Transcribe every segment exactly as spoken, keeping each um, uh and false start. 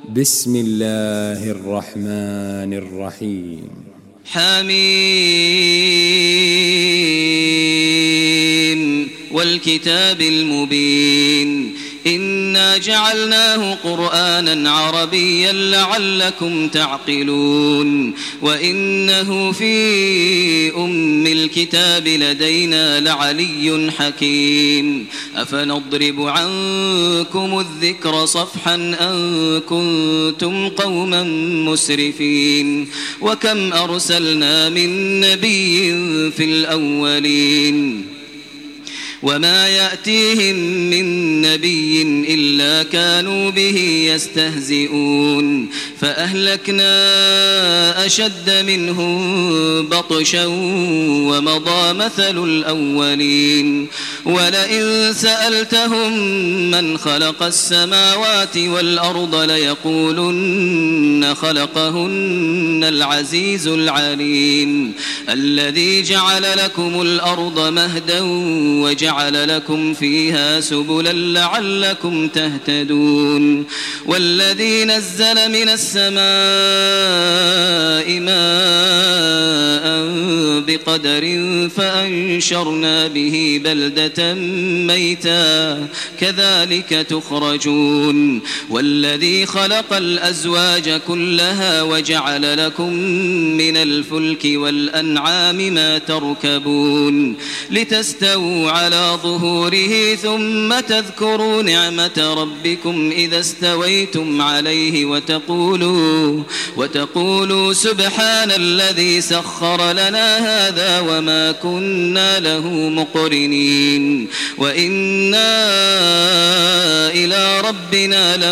بسم الله الرحمن الرحيم. حميم والكتاب المبين إنا جعلناه قرآنا عربيا لعلكم تعقلون وإنه في أم الكتاب لدينا لعلي حكيم أفنضرب عنكم الذكر صفحا أن كنتم قوما مسرفين وكم أرسلنا من نبي في الأولين وما يأتيهم من نبي إلا كانوا به يستهزئون فأهلكنا أشد منهم بطشا ومضى مثل الأولين ولئن سألتهم من خلق السماوات والأرض ليقولن خلقهن العزيز العليم الذي جعل لكم الأرض مهدا وجعل جعل لكم فيها سبلا لعلكم تهتدون والذي نزل من السماء ماء بقدر فأنشرنا به بلدة ميتا كذلك تخرجون والذي خلق الأزواج كلها وجعل لكم من الفلك والأنعام ما تركبون لتستووا على ظهوره ثم تذكروا نعمة ربكم إذا استويتم عليه وتقولوا, وتقولوا سبحان الذي سخر لنا هذا وما كنا له مقرنين وإنا إلى ربنا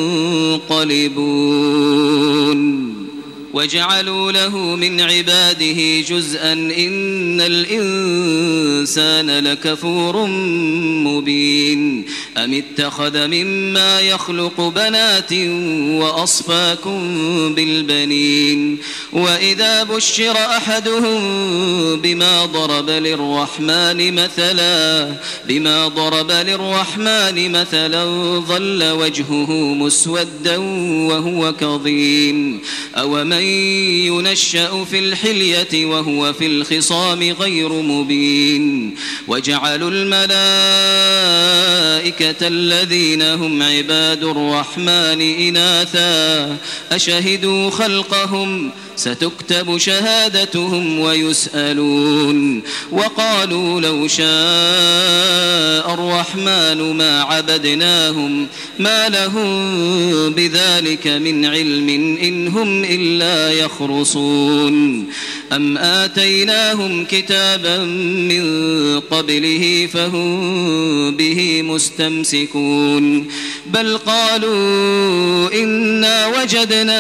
لمنقلبون وجعلوا له من عباده جزءا إن الإنسان لكفور مبين أم اتخذ مما يخلق بنات وأصفاكم بالبنين وإذا بشر أحدهم بما ضرب للرحمن مثلا بما ضرب للرحمن مثلا ظل وجهه مسودا وهو كظيم أومن ينشأ في الحلية وهو في الخصام غير مبين وجعلوا الملائكة الذين هم عباد الرحمن إناثا أشهدوا خلقهم ستكتب شهادتهم ويسألون وقالوا لو شاء الرحمن ما عبدناهم ما لهم بذلك من علم إن هم إلا يخرصون أم آتيناهم كتابا من قبله فهم به مستمسكون بل قالوا إنا وجدنا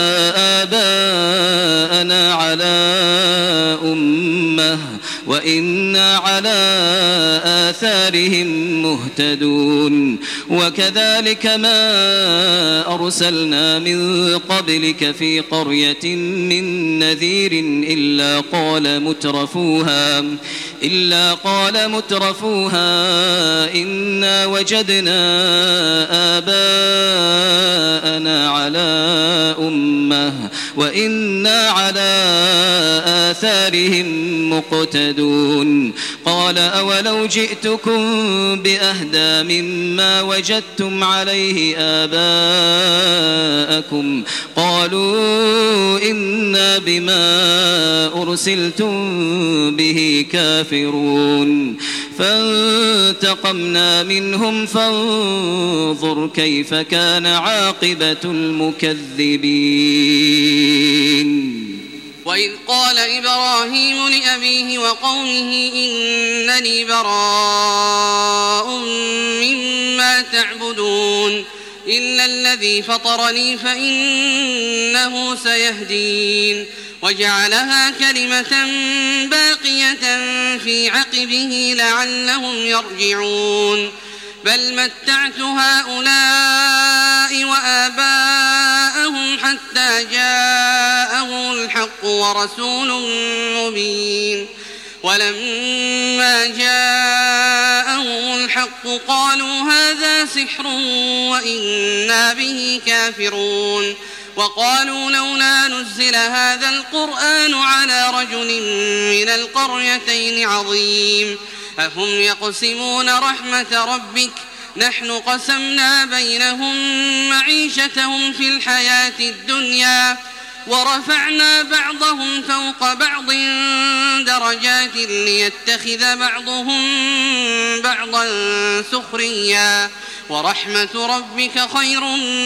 آباءنا على أمة وإنا على آثارهم مهتدون وكذلك ما أرسلنا من قبلك في قرية من نذير إلا قال مترفوها إلا قال مترفوها إنا وجدنا آباءنا على أمة وإنا على آثارهم مقتدون قال أولو جئتكم بأهدى مما وجدتم عليه آباءكم قالوا إنا بما أرسلتم به كافرون فانتقمنا منهم فانظر كيف كان عاقبة المكذبين وإذ قال إبراهيم لأبيه وقومه إنني براء مما تعبدون إلا الذي فطرني فإنه سيهدين وجعلها كلمة باقية في عقبه لعلهم يرجعون بل متعت هؤلاء وآباءهم حتى جاءهم الحق ورسول مبين ولما جاءهم الحق قالوا هذا سحر وإنا به كافرون وقالوا لولا نزل هذا القرآن على رجل من القريتين عظيم أهم يقسمون رحمة ربك نحن قسمنا بينهم معيشتهم في الحياة الدنيا ورفعنا بعضهم فوق بعض درجات ليتخذ بعضهم بعضا سخريا ورحمة ربك خير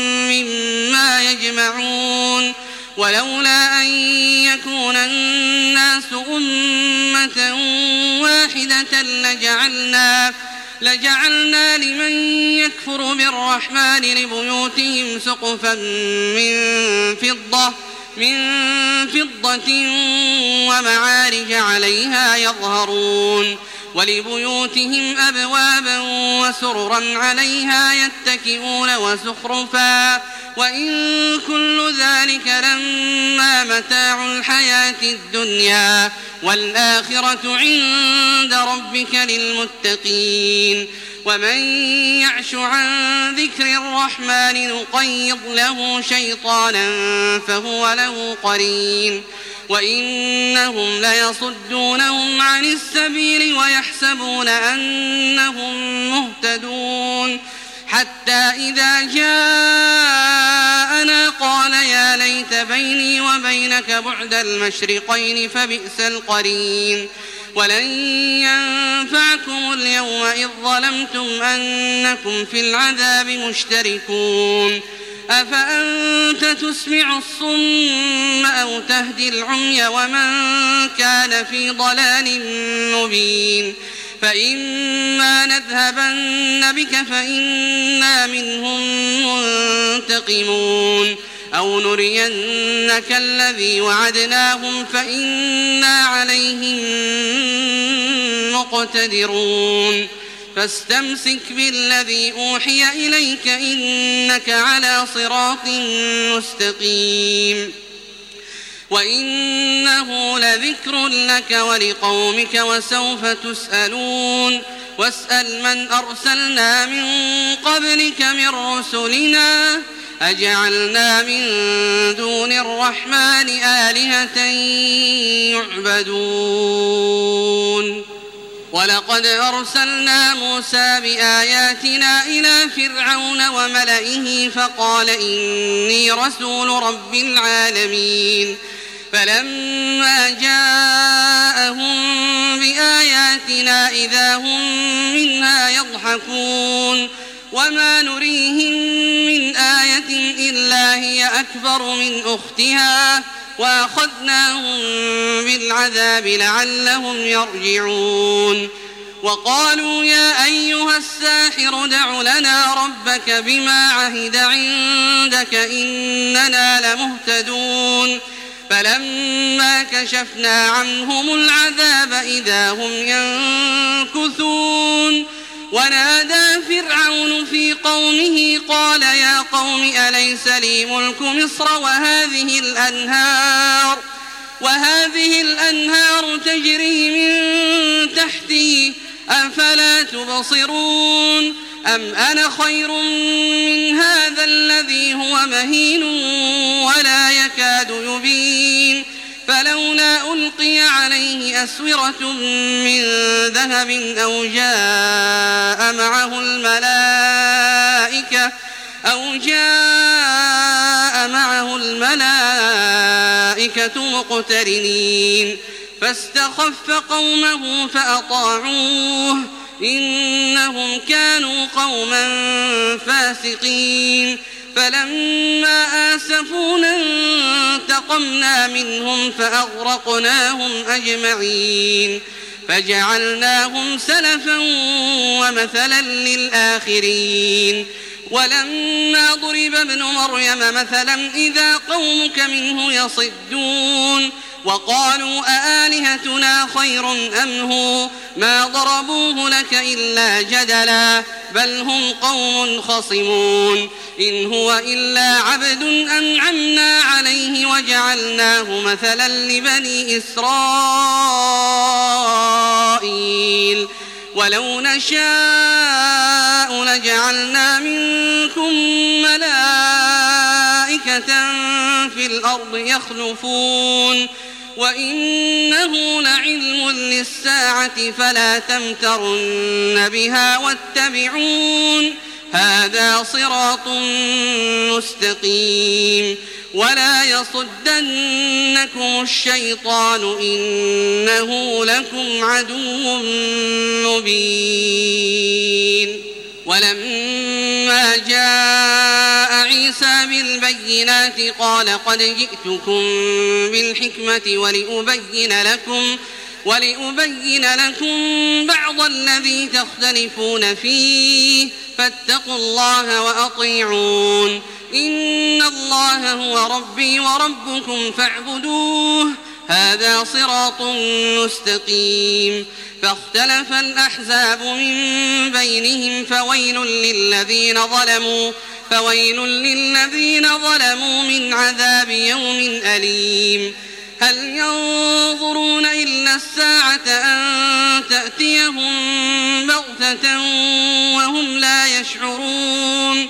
مما يجمعون ولولا أن يكون الناس أمة واحدة لجعلنا لجعلنا لمن يكفر بالرحمن لبيوتهم سقفا من فضة من فضة ومعارج عليها يظهرون ولبيوتهم أبوابا وسررا عليها يتكئون وزخرفا وإن كل ذلك لما متاع الحياة الدنيا والآخرة عند ربك للمتقين ومن يعش عن ذكر الرحمن نقيض له شيطانا فهو له قرين وإنهم ليصدونهم عن السبيل ويحسبون أنهم مهتدون حتى إذا جاءنا قال يا ليت بيني وبينك بعد المشرقين فبئس القرين ولن ينفعكم اليوم إذ ظلمتم أنكم في العذاب مشتركون أفأنت تسمع الصم أو تهدي العمي ومن كان في ضلال مبين فإما نذهبن بك فإنا منهم منتقمون أو نرينك الذي وعدناهم فإنا عليهم مقتدرون فاستمسك بالذي أوحي إليك إنك على صراط مستقيم وإنه لذكر لك ولقومك وسوف تسألون واسأل من أرسلنا من قبلك من رسلنا أجعلنا من دون الرحمن آلهة يعبدون ولقد أرسلنا موسى بآياتنا إلى فرعون وملئه فقال إني رسول رب العالمين فلما جاءهم بآياتنا إذا هم منها يضحكون وما نريهم من آية إلا هي أكبر من أختها وأخذناهم بالعذاب لعلهم يرجعون وقالوا يا أيها الساحر دع لنا ربك بما عهد عندك إننا لمهتدون فلما كشفنا عنهم العذاب إذا هم ينكثون ونادى فرعون في قومه قال يا قوم أليس لي ملك مصر وهذه الأنهار وهذه الأنهار تجري من تحتي أفلا تبصرون أم أنا خير من هذا الذي هو مهين ولا يكاد يبين فلولا ألقي عليه أسورة من ذهب أو جاء معه الملائكة أو جاء معه الملائكة مقترنين فاستخف قومه فأطاعوه إنهم كانوا قوما فاسقين فلما آسفونا انتقمنا منهم فأغرقناهم أجمعين فجعلناهم سلفا ومثلا للآخرين ولما ضرب ابن مريم مثلا إذا قومك منه يصدون وقالوا أآلهتنا خير أم هو ما ضربوه لك إلا جدلا بل هم قوم خصمون إن هو إلا عبد أنعمنا عليه وجعلناه جعلناه مثلا لبني إسرائيل ولو نشاء لجعلنا منكم ملائكة في الأرض يخلفون وإنه لعلم للساعة فلا تمترن بها واتبعون هذا صراط مستقيم ولا يصدنكم الشيطان إنه لكم عدو مبين. ولما جاء عيسى بالبينات قال قد جئتكم بالحكمة ولأبين لكم ولأبين لكم بعض الذي تختلفون فيه فاتقوا الله وأطيعون إن الله هو ربي وربكم فاعبدوه هذا صراط مستقيم. فاختلف الأحزاب من بينهم فويل للذين ظلموا فويل للذين ظلموا من عذاب يوم أليم. هل ينظرون إلا الساعة أن تأتيهم بغتة وهم لا يشعرون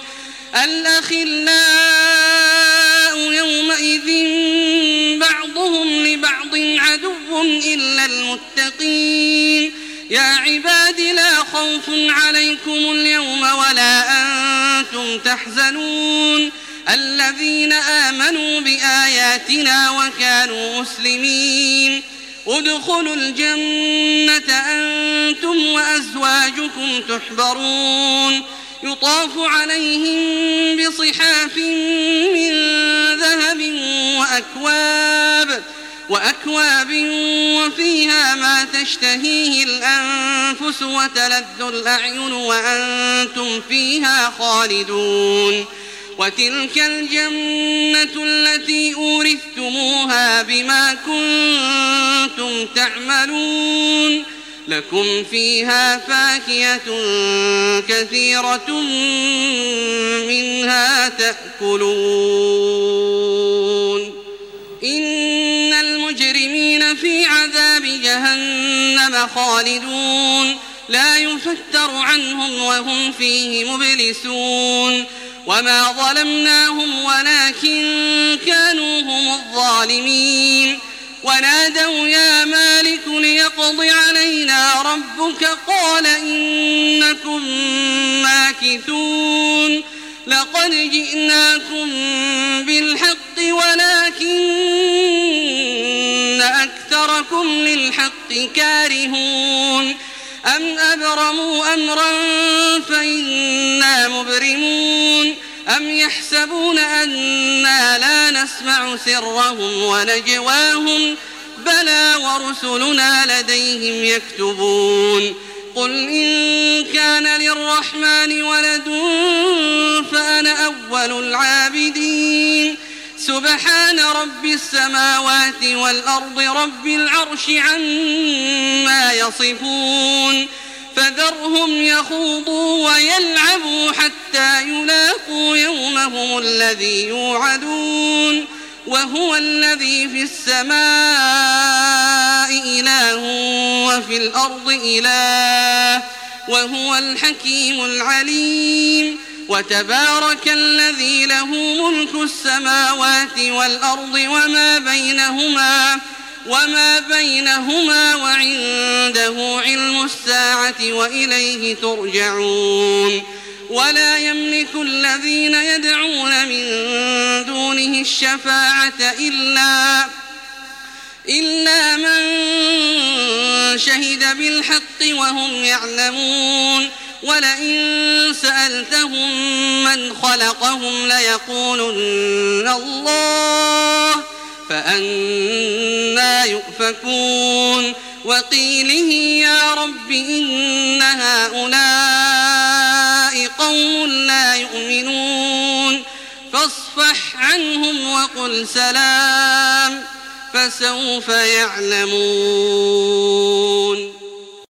الأخلاء يومئذ بعضهم لبعض عدو إلا المتقين. يا عباد لا خوف عليكم اليوم ولا أنتم تحزنون الذين آمنوا بآياتنا وكانوا مسلمين ادخلوا الجنة أنتم وأزواجكم تحبرون يطاف عليهم بصحاف من ذهب وأكواب وأكواب وفيها ما تشتهيه الأنفس وتلذ الأعين وأنتم فيها خالدون. وتلك الجنة التي أورثتموها بما كنتم تعملون لكم فيها فاكهة كثيرة منها تأكلون. إن المجرمين في عذاب جهنم خالدون لا يفتر عنهم وهم فيه مبلسون. وما ظلمناهم ولكن كانوا هم الظالمين. ونادوا يا مالك ليقض علينا ربك قال إنكم ماكثون لقد جئناكم بالحق ولكن أكثركم للحق كارهون. أم أبرموا أمرا فإنا مبرمون أم يحسبون أنا لا نسمع سرهم ونجواهم بلى ورسلنا لديهم يكتبون. قل إن كان للرحمن ولد فأنا أول العابدين سبحان رب السماوات والأرض رب العرش عما يصفون. فذرهم يخوضوا ويلعبوا حتى يلاقوا يومهم الذي يوعدون وهو الذي في السماء إله وفي الأرض إله وهو الحكيم العليم. وتبارك الذي له ملك السماوات والأرض وما بينهما وما بينهما وعنده علم الساعة وإليه ترجعون. ولا يملك الذين يدعون من دونه الشفاعة إلا إلا من شهد بالحق وهم يعلمون. ولئن سألتهم من خلقهم ليقولن الله فأنى يؤفكون. وقيله يا رب إن هؤلاء قوم لا يؤمنون فاصفح عنهم وقل سلام فسوف يعلمون.